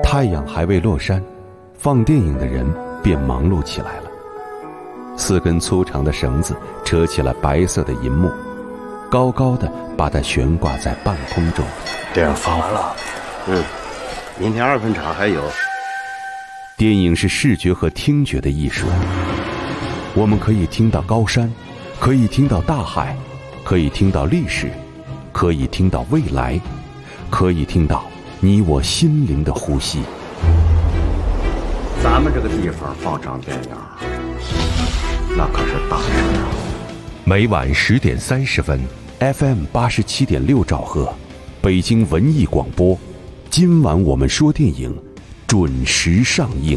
太阳还未落山，放电影的人便忙碌起来了。4根粗长的绳子扯起了白色的银幕，高高的把它悬挂在半空中。 电影放完了， 明天2分场还有。 电影是视觉和听觉的艺术，我们可以听到高山，可以听到大海，可以听到历史，可以听到未来，可以听到你我心灵的呼吸。 咱们这个地方放场电影，那可是大事啊！ 每晚10点30分 ，FM 87.6兆赫，北京文艺广播。今晚我们说电影，准时上映。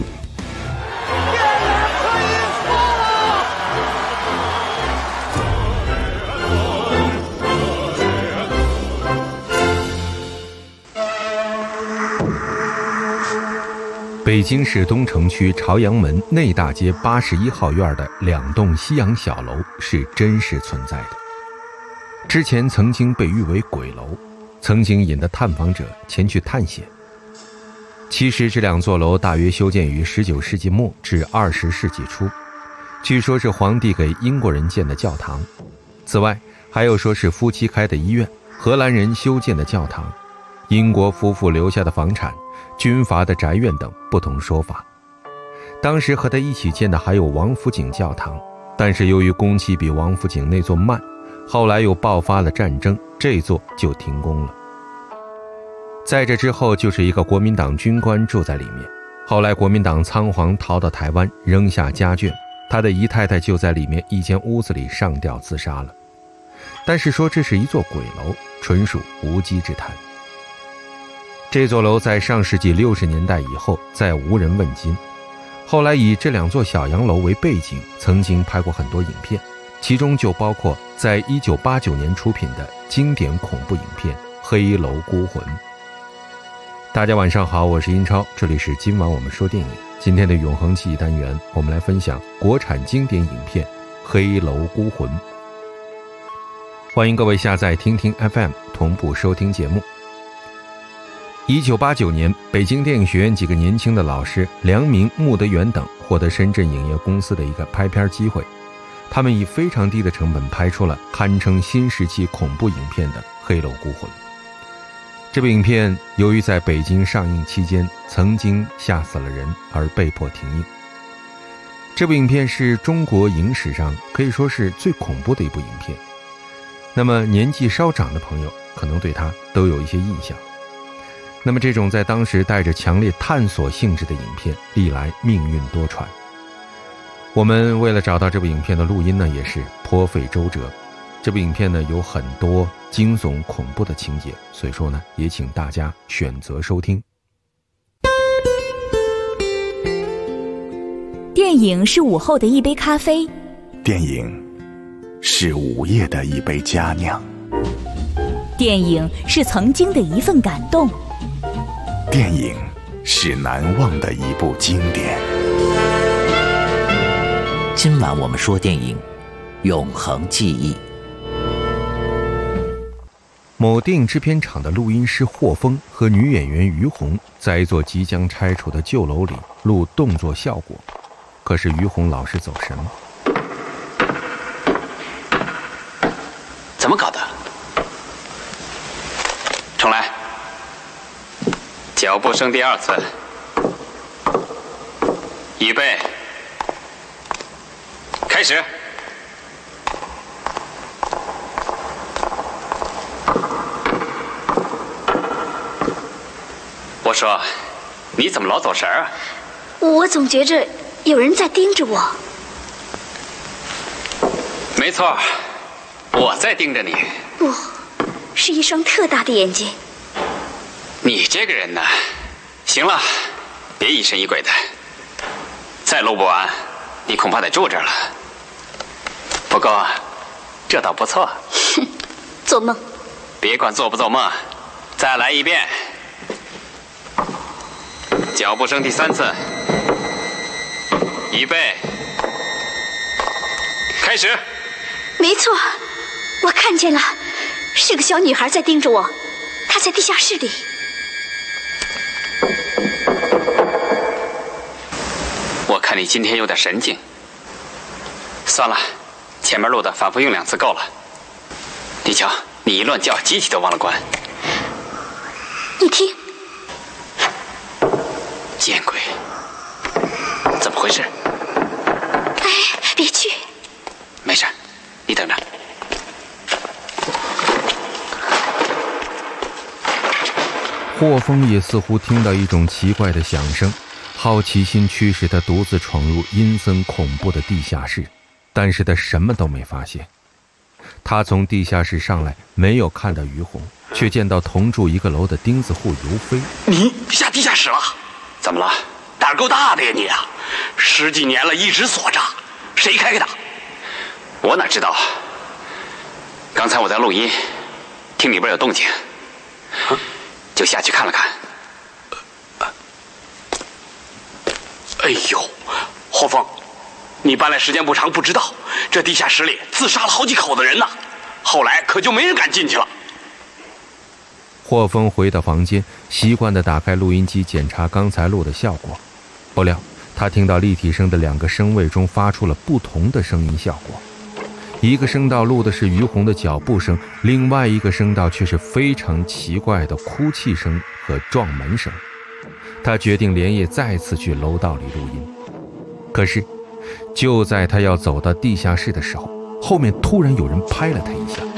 北京市东城区朝阳门内大街81号院的2栋西洋小楼是真实存在的，之前曾经被誉为鬼楼，曾经引得探访者前去探险。其实这2座楼大约修建于19世纪末至20世纪初，据说是皇帝给英国人建的教堂。此外还有说是夫妻开的医院，荷兰人修建的教堂，英国夫妇留下的房产，军阀的宅院等不同说法。当时和他一起建的还有王府井教堂，但是由于工期比王府井那座慢，后来又爆发了战争，这座就停工了。在这之后就是一个国民党军官住在里面，后来国民党仓皇逃到台湾，扔下家眷，他的姨太太就在里面一间屋子里上吊自杀了。但是说这是一座鬼楼，纯属无稽之谈。这座楼在上世纪60年代以后再无人问津，后来以这2座小洋楼为背景，曾经拍过很多影片，其中就包括在1989年出品的经典恐怖影片《黑楼孤魂》。大家晚上好，我是英超，这里是今晚我们说电影。今天的永恒记忆单元，我们来分享国产经典影片《黑楼孤魂》。欢迎各位下载听听 FM 同步收听节目。1989年，北京电影学院几个年轻的老师梁明、穆德元等获得深圳影业公司的一个拍片机会，他们以非常低的成本拍出了堪称新时期恐怖影片的《黑楼孤魂》。这部影片由于在北京上映期间曾经吓死了人而被迫停映。这部影片是中国影史上可以说是最恐怖的一部影片，那么年纪稍长的朋友可能对它都有一些印象。那么这种在当时带着强烈探索性质的影片历来命运多舛，我们为了找到这部影片的录音呢，也是颇费周折。这部影片呢有很多惊悚恐怖的情节，所以说呢也请大家选择收听。 电影是午后的一杯咖啡， 电影是午夜的一杯佳酿， 电影是曾经的一份感动， 电影是难忘的一部经典。 今晚我们说电影，永恒记忆。 某电影制片厂的录音师霍峰和女演员于红在一座即将拆除的旧楼里录动作效果，可是于红老是走神。 怎么搞的？重来，脚步声第2次，预备，开始。我说，你怎么老走神啊？ 我总觉着有人在盯着我。 没错，我在盯着你。 不，是一双特大的眼睛。 你这个人呢，行了，别疑神疑鬼的，再录不完，你恐怕得住这儿了。不过，这倒不错。 哼，做梦。 别管做不做梦，再来一遍。脚步声第3次，预备，开始。 没错，我看见了，是个小女孩在盯着我，她在地下室里。 看你今天有点神经。算了，前面录的反复用2次够了。你瞧，你一乱叫，机器都忘了关。 你听， 见鬼！怎么回事？ 哎，别去。 没事，你等着。 霍峰也似乎听到一种奇怪的响声，好奇心驱使他独自闯入阴森恐怖的地下室，但是他什么都没发现。他从地下室上来，没有看到于红，却见到同住一个楼的钉子户尤飞。 你下地下室了？ 怎么了？ 胆儿够大的呀你啊！10几年了，一直锁着，谁开的？ 我哪知道？刚才我在录音，听里边有动静，就下去看了看。 哎呦，霍峰，你搬来时间不长，不知道这地下室里自杀了好几口子人呢。后来可就没人敢进去了。 霍峰回到房间，习惯地打开录音机检查刚才录的效果，不料他听到立体声的2个声位中发出了不同的声音效果。一个声道录的是于红的脚步声，另外一个声道却是非常奇怪的哭泣声和撞门声。他决定连夜再次去楼道里录音。可是就在他要走到地下室的时候，后面突然有人拍了他一下。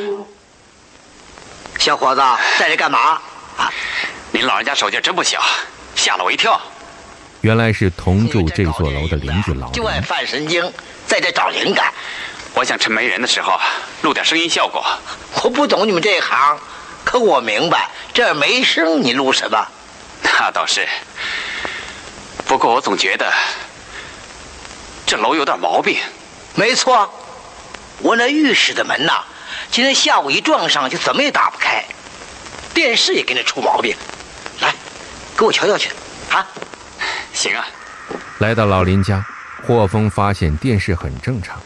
小伙子，在这干嘛？ 您老人家手劲真不小，吓了我一跳。 原来是同住这座楼的邻居老就爱犯神经，在这找灵感。 我想趁没人的时候录点声音效果。 我不懂你们这一行，可我明白，这儿没声你录什么？ 那倒是，不过我总觉得这楼有点毛病。 没错，我那浴室的门呐，今天下午一撞上就怎么也打不开，电视也跟着出毛病。来，给我瞧瞧去啊！ 行啊。 来到老林家，霍峰发现电视很正常。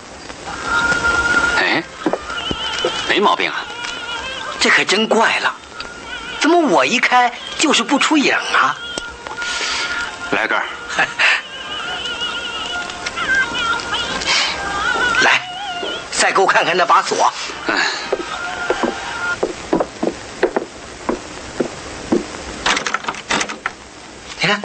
哎，没毛病啊。 这可真怪了，怎么我一开就是不出影啊？ 来根儿。 来，再给我看看那把锁。你看，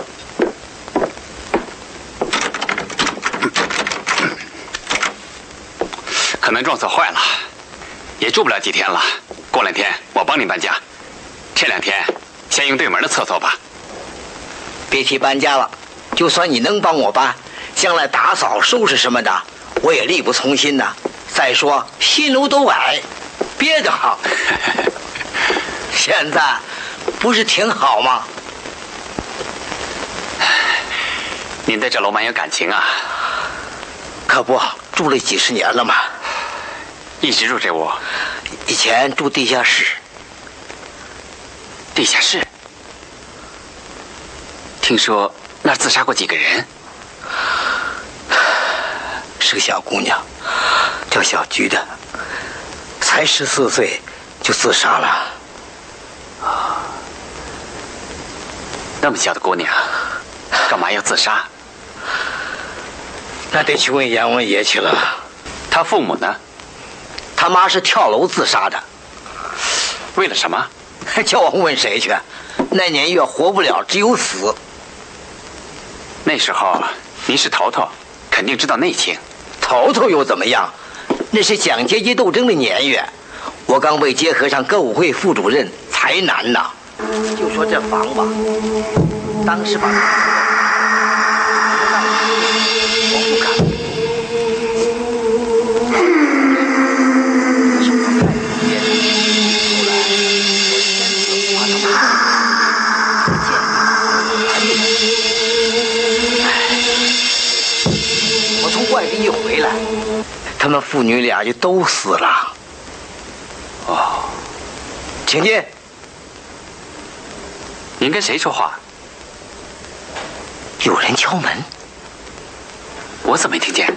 可能撞锁坏了，也住不了几天了。过2天我帮你搬家，这2天先用对门的厕所吧。 别提搬家了，就算你能帮我搬，将来打扫收拾什么的，我也力不从心呐。再说新楼都矮，憋得慌。现在不是挺好吗？ 您对这楼蛮有感情啊。 可不，住了几10年了嘛。 一直住这屋？ 以前住地下室。 地下室？听说那儿自杀过几个人？ 是个小姑娘，叫小菊的，才14岁就自杀了。 那么小的姑娘，干嘛要自杀？ 那得去问阎王爷去了。 她父母呢？ 他妈是跳楼自杀的。 为了什么？ 叫我问谁去？那年月活不了，只有死。 那时候您是头头，肯定知道内情。 头头又怎么样？那是讲阶级斗争的年月，我刚被结合上歌舞会副主任，才难呐。就说这房吧，当时把我不敢。我从外地一回来，他们父女俩就都死了。 哦， 请进。 您跟谁说话？ 有人敲门。 我怎么没听见？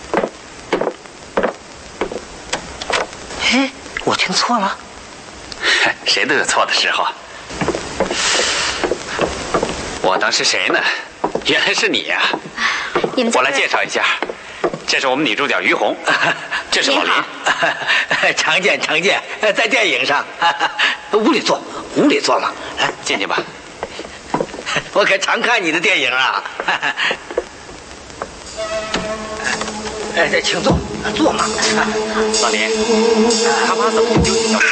哎，我听错了。 谁都有错的时候。我当是谁呢？ 原来是你呀！ 你们我来介绍一下，这是我们女主角于红，这是老林。 常见，在电影上。屋里坐嘛，来进去吧。 我可常看你的电影啊。请坐嘛。 老林，他妈怎么不丢弃小？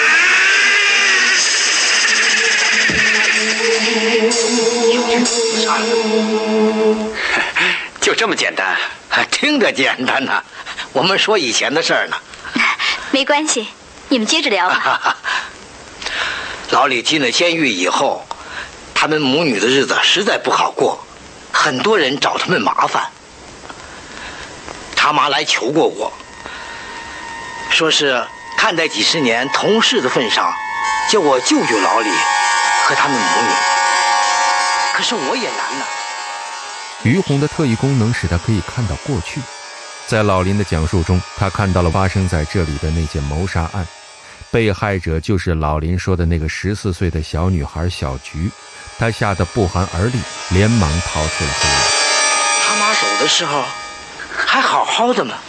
就这么简单？ 听着简单呐，我们说以前的事儿呢。 没关系，你们接着聊吧。 老李进了监狱以后，他们母女的日子实在不好过，很多人找他们麻烦。他妈来求过我，说是看在几十年同事的份上，叫我救救老李和他们母女。可是我也难呐。 于红的特异功能使他可以看到过去，在老林的讲述中，他看到了发生在这里的那件谋杀案，被害者就是老林说的那个14岁的小女孩小菊。他吓得不寒而栗，连忙逃出了黑暗。 他妈走的时候还好好的嘛，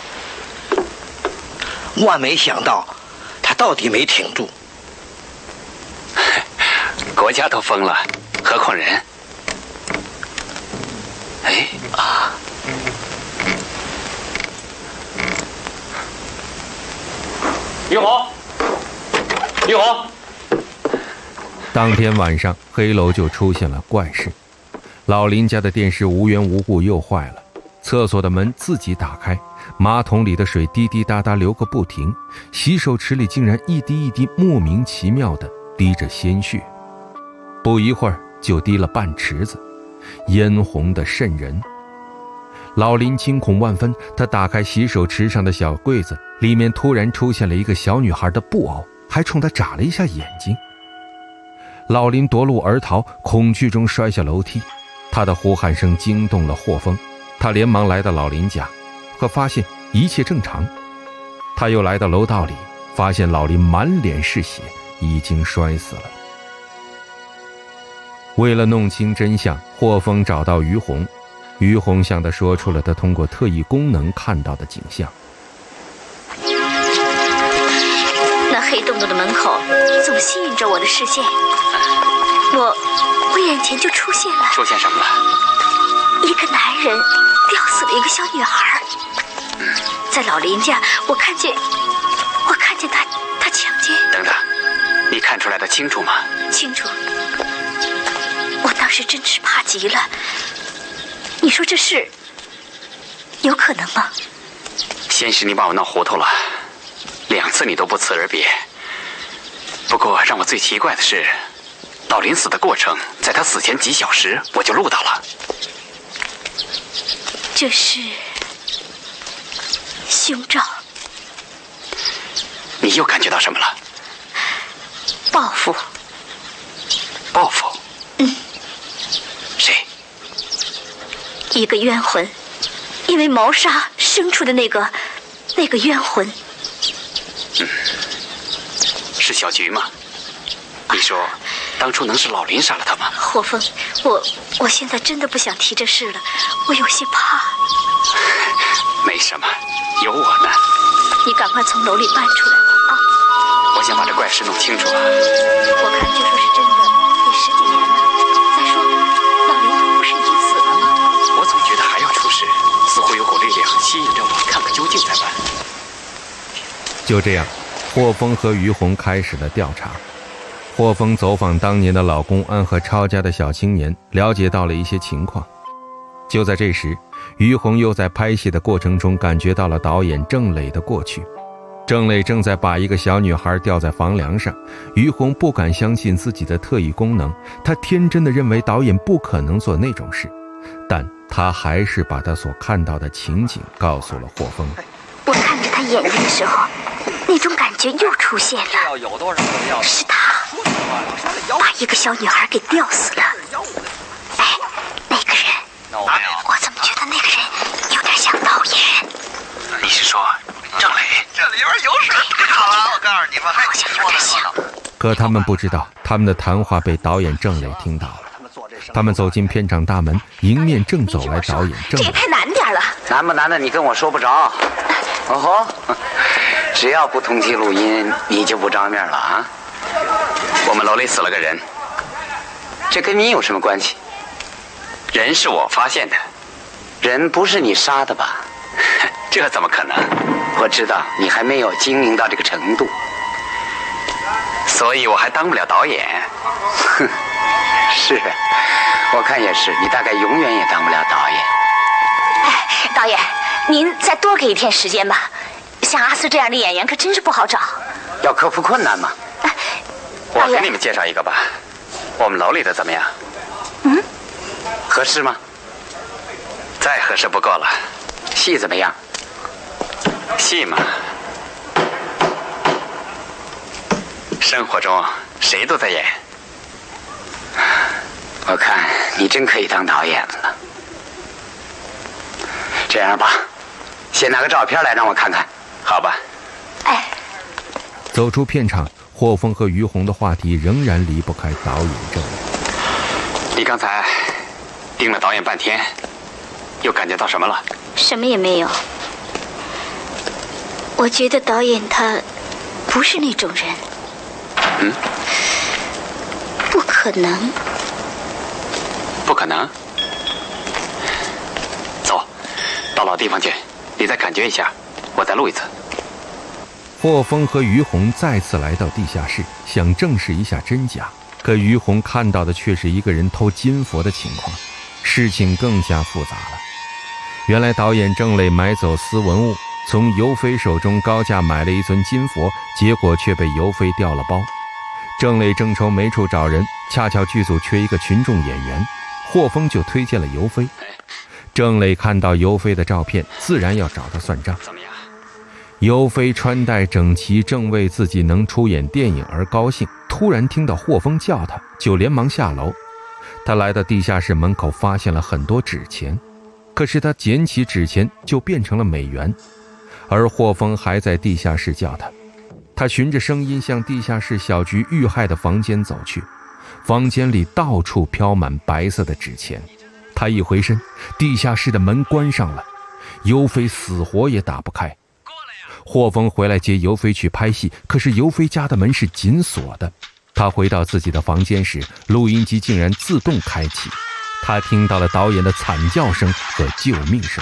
万没想到他到底没挺住。 国家都疯了，何况人？哎啊！于红，于红！ 当天晚上，黑楼就出现了怪事。老林家的电视无缘无故又坏了，厕所的门自己打开，马桶里的水滴滴答答流个不停，洗手池里竟然一滴一滴莫名其妙地滴着鲜血，不一会儿就滴了半池子，嫣红的瘆人。老林惊恐万分，他打开洗手池上的小柜子，里面突然出现了一个小女孩的布偶，还冲他眨了一下眼睛。老林夺路而逃，恐惧中摔下楼梯，他的呼喊声惊动了霍峰，他连忙来到老林家，可发现一切正常。他又来到楼道里，发现老林满脸是血，已经摔死了。为了弄清真相，霍峰找到于红，于红向他说出了他通过特异功能看到的景象。 那黑洞洞的门口总吸引着我的视线，我眼前就出现了什么了？ 一个男人吊死了一个小女孩。在老林家，我看见他强奸。 等等，你看出来的清楚吗？ 清楚。我当时真是怕极了。你说这事有可能吗？ 先是你把我闹糊涂了，2次你都不辞而别。不过让我最奇怪的是，老林死的过程，在他死前几小时我就录到了。 这是胸罩。 你又感觉到什么了？ 报复。 报复？谁？ 一个冤魂，因为谋杀生出的那个冤魂。 是小菊吗？你说当初能是老林杀了他吗？ 霍峰，我现在真的不想提这事了，我有些怕。 没什么，有我呢。 你赶快从楼里搬出来吧啊！ 我想把这怪事弄清楚啊。 我看就说是真的，得10几年了。再说，老林他不是已经死了吗？ 我总觉得还要出事，似乎有股力量吸引着我，看个究竟才办。 就这样，霍峰和于红开始了调查。霍峰走访当年的老公安和超家的小青年，了解到了一些情况。就在这时，于红又在拍戏的过程中感觉到了导演郑磊的过去。郑磊正在把一个小女孩吊在房梁上，于红不敢相信自己的特异功能，她天真的认为导演不可能做那种事，但她还是把她所看到的情景告诉了霍峰。 我看着他眼睛的时候，那种感觉又出现了，是他把一个小女孩给吊死了。哎，那个人，我怎么觉得那个人有点像导演？ 你是说郑磊？ 这里边有水太好了，我告诉你们， 好像有点像。 可他们不知道，他们的谈话被导演郑磊听到了。 他们走进片场大门，迎面正走来导演郑磊。 这也太难点了。 难不难的你跟我说不着。哦吼，只要不同期录音，你就不着面了啊。我们楼里死了个人，这跟你有什么关系？人是我发现的，人不是你杀的吧？这怎么可能？我知道你还没有精明到这个程度，所以我还当不了导演。哼，是，我看也是，你大概永远也当不了导演。 哎，导演，您再多给一天时间吧。像阿四这样的演员可真是不好找。 要克服困难嘛。我给你们介绍一个吧，我们楼里的怎么样？ 嗯， 合适吗？再合适不够了。戏怎么样？戏嘛，生活中谁都在演。我看你真可以当导演了。这样吧，先拿个照片来让我看看，好吧？ 哎。 走出片场，霍峰和于红的话题仍然离不开导演郑磊。 你刚才盯了导演半天，又感觉到什么了？ 什么也没有。我觉得导演他不是那种人。 嗯？ 不可能。 不可能？走，到老地方去，你再感觉一下，我再录一次。 霍峰和于红再次来到地下室，想证实一下真假，可于红看到的却是一个人偷金佛的情况，事情更加复杂了。原来导演郑磊买走私文物，从尤飞手中高价买了一尊金佛，结果却被尤飞调了包。郑磊正愁没处找人，恰巧剧组缺一个群众演员，霍峰就推荐了尤飞。郑磊看到尤飞的照片，自然要找他算账。尤飞穿戴整齐，正为自己能出演电影而高兴，突然听到霍峰叫他，就连忙下楼。他来到地下室门口，发现了很多纸钱，可是他捡起纸钱就变成了美元，而霍峰还在地下室叫他。他循着声音向地下室小菊遇害的房间走去，房间里到处飘满白色的纸钱。他一回身，地下室的门关上了，尤飞死活也打不开。霍峰回来接尤飞去拍戏，可是尤飞家的门是紧锁的。他回到自己的房间时，录音机竟然自动开启。他听到了导演的惨叫声和救命声。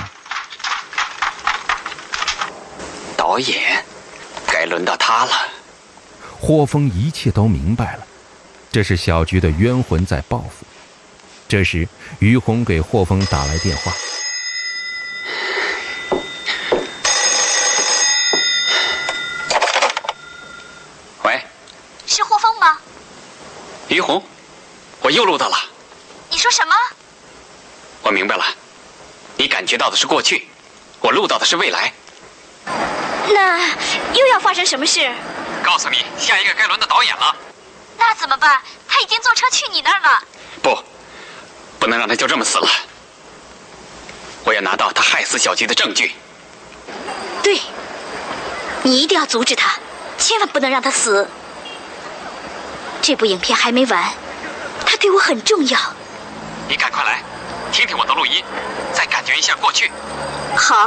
导演，该轮到他了。 霍峰一切都明白了，这是小菊的冤魂在报复。这时，于红给霍峰打来电话。 是霍峰吗？ 于红，我又录到了。 你说什么？ 我明白了，你感觉到的是过去，我录到的是未来。 那又要发生什么事？ 告诉你，下一个该轮的导演了。 那怎么办？他已经坐车去你那儿了。 不能让他就这么死了。我要拿到他害死小菊的证据。 对，你一定要阻止他，千万不能让他死。这部影片还没完，他对我很重要。 你赶快来，听听我的录音，再感觉一下过去。 好。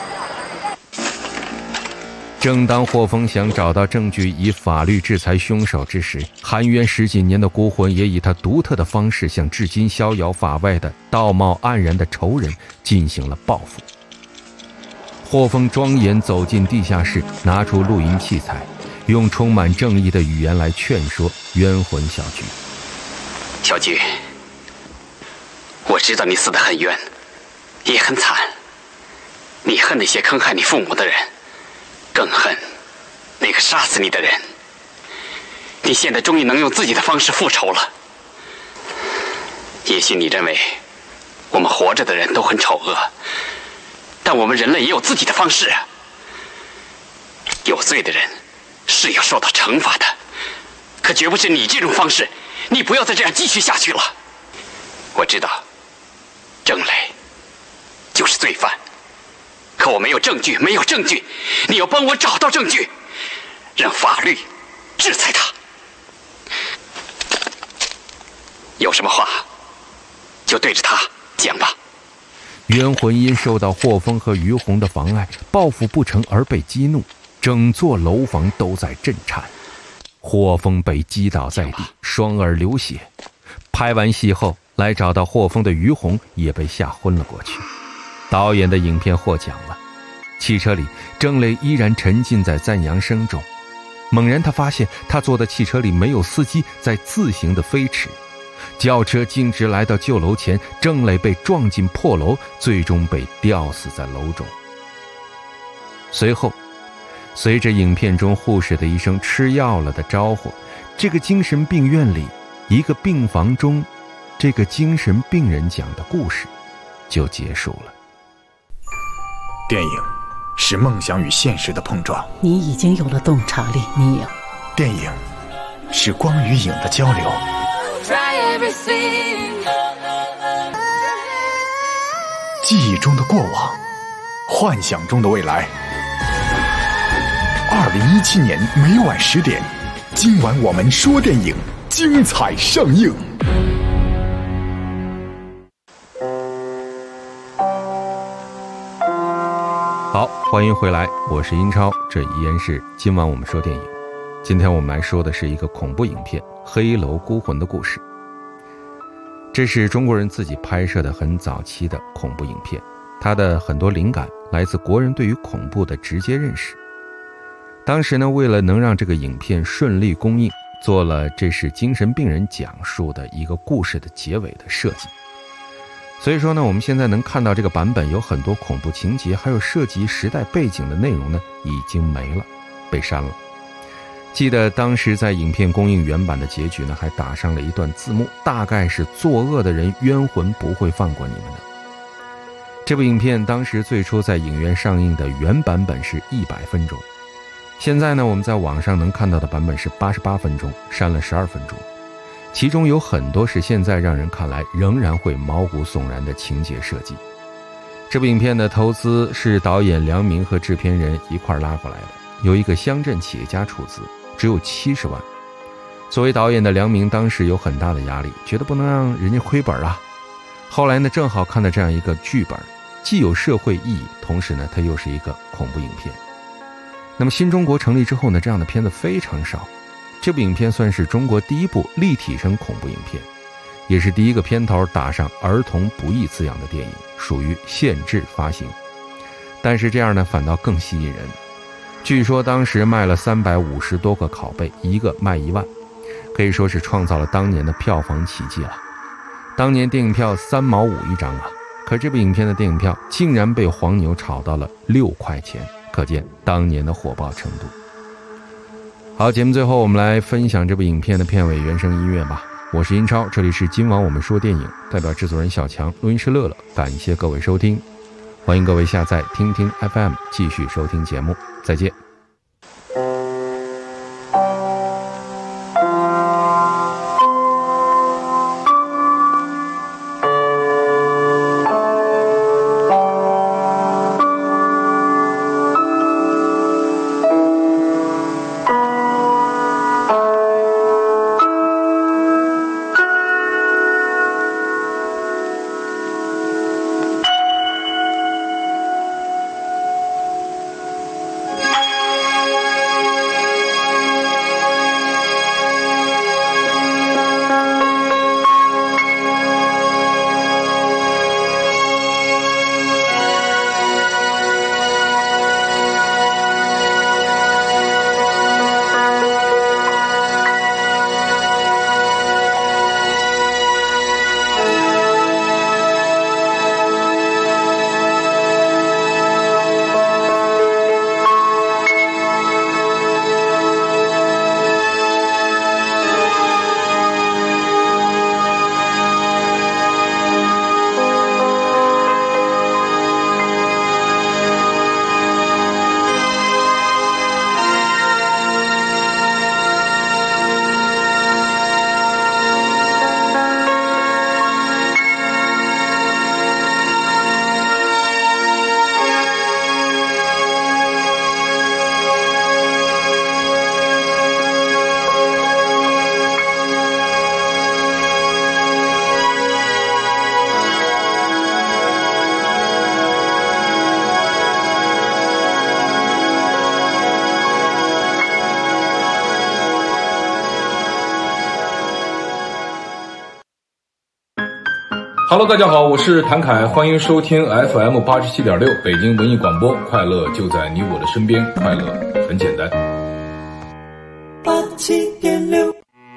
正当霍峰想找到证据以法律制裁凶手之时，含冤十几年的孤魂也以他独特的方式向至今逍遥法外的道貌岸然的仇人进行了报复。霍峰庄严走进地下室，拿出录音器材，用充满正义的语言来劝说冤魂小菊。 小菊，我知道你死得很冤，也很惨，你恨那些坑害你父母的人，更恨那个杀死你的人。你现在终于能用自己的方式复仇了。也许你认为我们活着的人都很丑恶，但我们人类也有自己的方式啊。有罪的人是要受到惩罚的，可绝不是你这种方式。你不要再这样继续下去了。我知道郑磊就是罪犯，可我没有证据，没有证据，你要帮我找到证据，让法律制裁他。有什么话就对着他讲吧。 冤魂因受到霍风和于洪的妨碍，报复不成而被激怒，整座楼房都在震颤。霍风被击倒在地，双耳流血。拍完戏后，来找到霍风的于洪也被吓昏了过去。导演的影片获奖了。汽车里，郑磊依然沉浸在赞扬声中。猛然他发现他坐的汽车里没有司机，在自行的飞驰。轿车径直来到旧楼前，郑磊被撞进破楼，最终被吊死在楼中。随后，随着影片中护士的一声吃药了的招呼，这个精神病院里一个病房中，这个精神病人讲的故事就结束了。 电影是梦想与现实的碰撞， 你已经有了洞察力，你有。 电影是光与影的交流，记忆中的过往，幻想中的未来。2017年每晚10点，今晚我们说电影，精彩上映。 好，欢迎回来，我是英超，这依然是今晚我们说电影。今天我们来说的是一个恐怖影片《黑楼孤魂》的故事。这是中国人自己拍摄的很早期的恐怖影片，它的很多灵感来自国人对于恐怖的直接认识。当时呢，为了能让这个影片顺利公映，做了这是精神病人讲述的一个故事的结尾的设计。所以说呢，我们现在能看到这个版本有很多恐怖情节，还有涉及时代背景的内容呢，已经没了，被删了。记得当时在影片公映原版的结局呢，还打上了一段字幕，大概是作恶的人冤魂不会放过你们的。这部影片当时最初在影院上映的原版本是100分钟，现在呢，我们在网上能看到的版本是88分钟，删了12分钟。其中有很多是现在让人看来仍然会毛骨悚然的情节设计。这部影片的投资是导演梁明和制片人一块拉过来的，有一个乡镇企业家出资，只有70万。作为导演的梁明当时有很大的压力，觉得不能让人家亏本啊。后来呢，正好看到这样一个剧本，既有社会意义，同时呢，它又是一个恐怖影片。那么新中国成立之后呢，这样的片子非常少。这部影片算是中国第一部立体声恐怖影片，也是第一个片头打上儿童不宜字样的电影，属于限制发行。但是这样呢，反倒更吸引人。据说当时卖了350多个拷贝，一个卖1万，可以说是创造了当年的票房奇迹了。当年电影票3毛5一张啊，可这部影片的电影票竟然被黄牛炒到了6块钱，可见当年的火爆程度。好，节目最后我们来分享这部影片的片尾原声音乐吧。我是英超，这里是今晚我们说电影，代表制作人小强，录音师乐乐，感谢各位收听，欢迎各位下载听听 FM 继续收听节目，再见。 Hello， 大家好，我是谭凯，欢迎收听 FM 87.6北京文艺广播，快乐就在你我的身边，快乐很简单。 87.6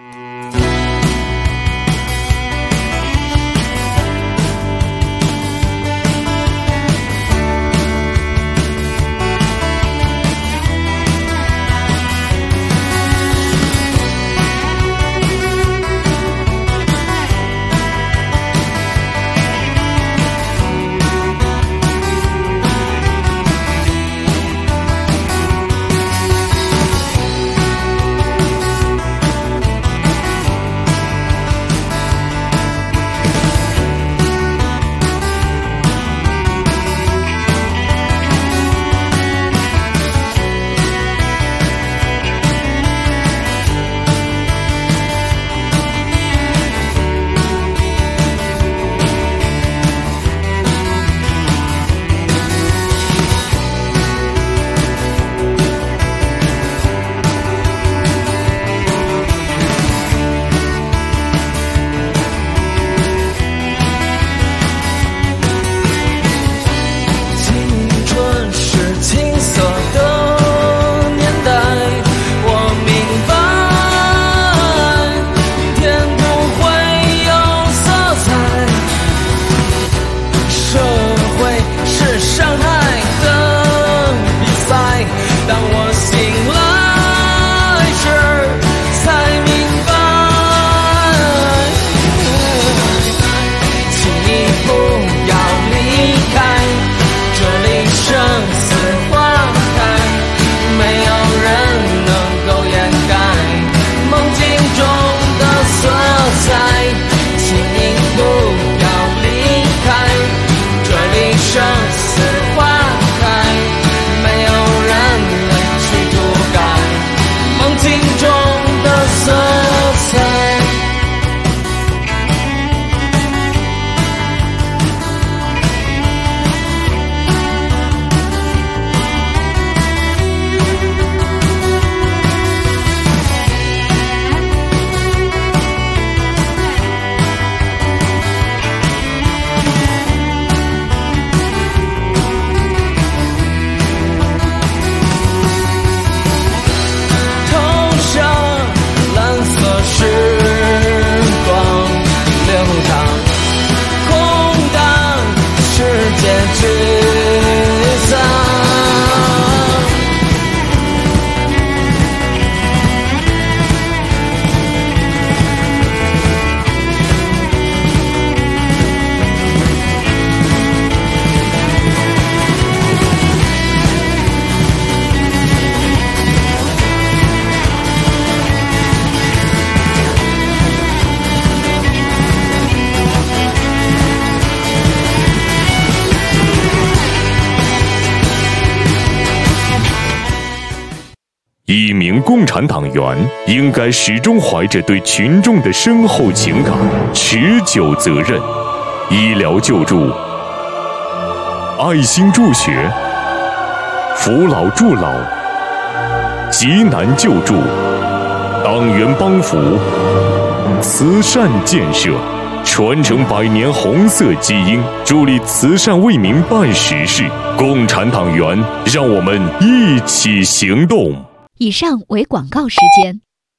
一名共产党员应该始终怀着对群众的深厚情感、持久责任。医疗救助、爱心助学、扶老助老、急难救助、党员帮扶、慈善建设，传承100年红色基因，助力慈善为民办实事。共产党员，让我们一起行动。 以上为广告时间。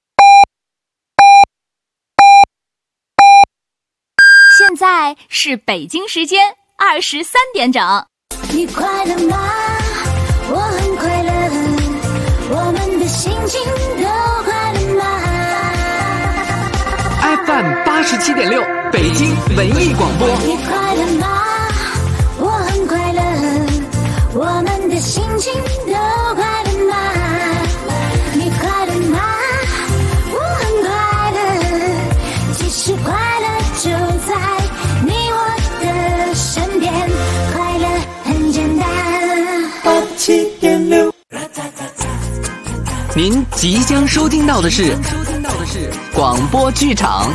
现在是北京时间23点整。 你快乐吗？我很快乐，我们的心情都快乐吗 ？FM 87.6北京文艺广播。 你快乐吗？我很快乐，我们的心情都快乐吗？你快乐吗？我很快乐，其实快乐就在你我的身边，快乐很简单。 87.6。您即将收听到的是广播剧场。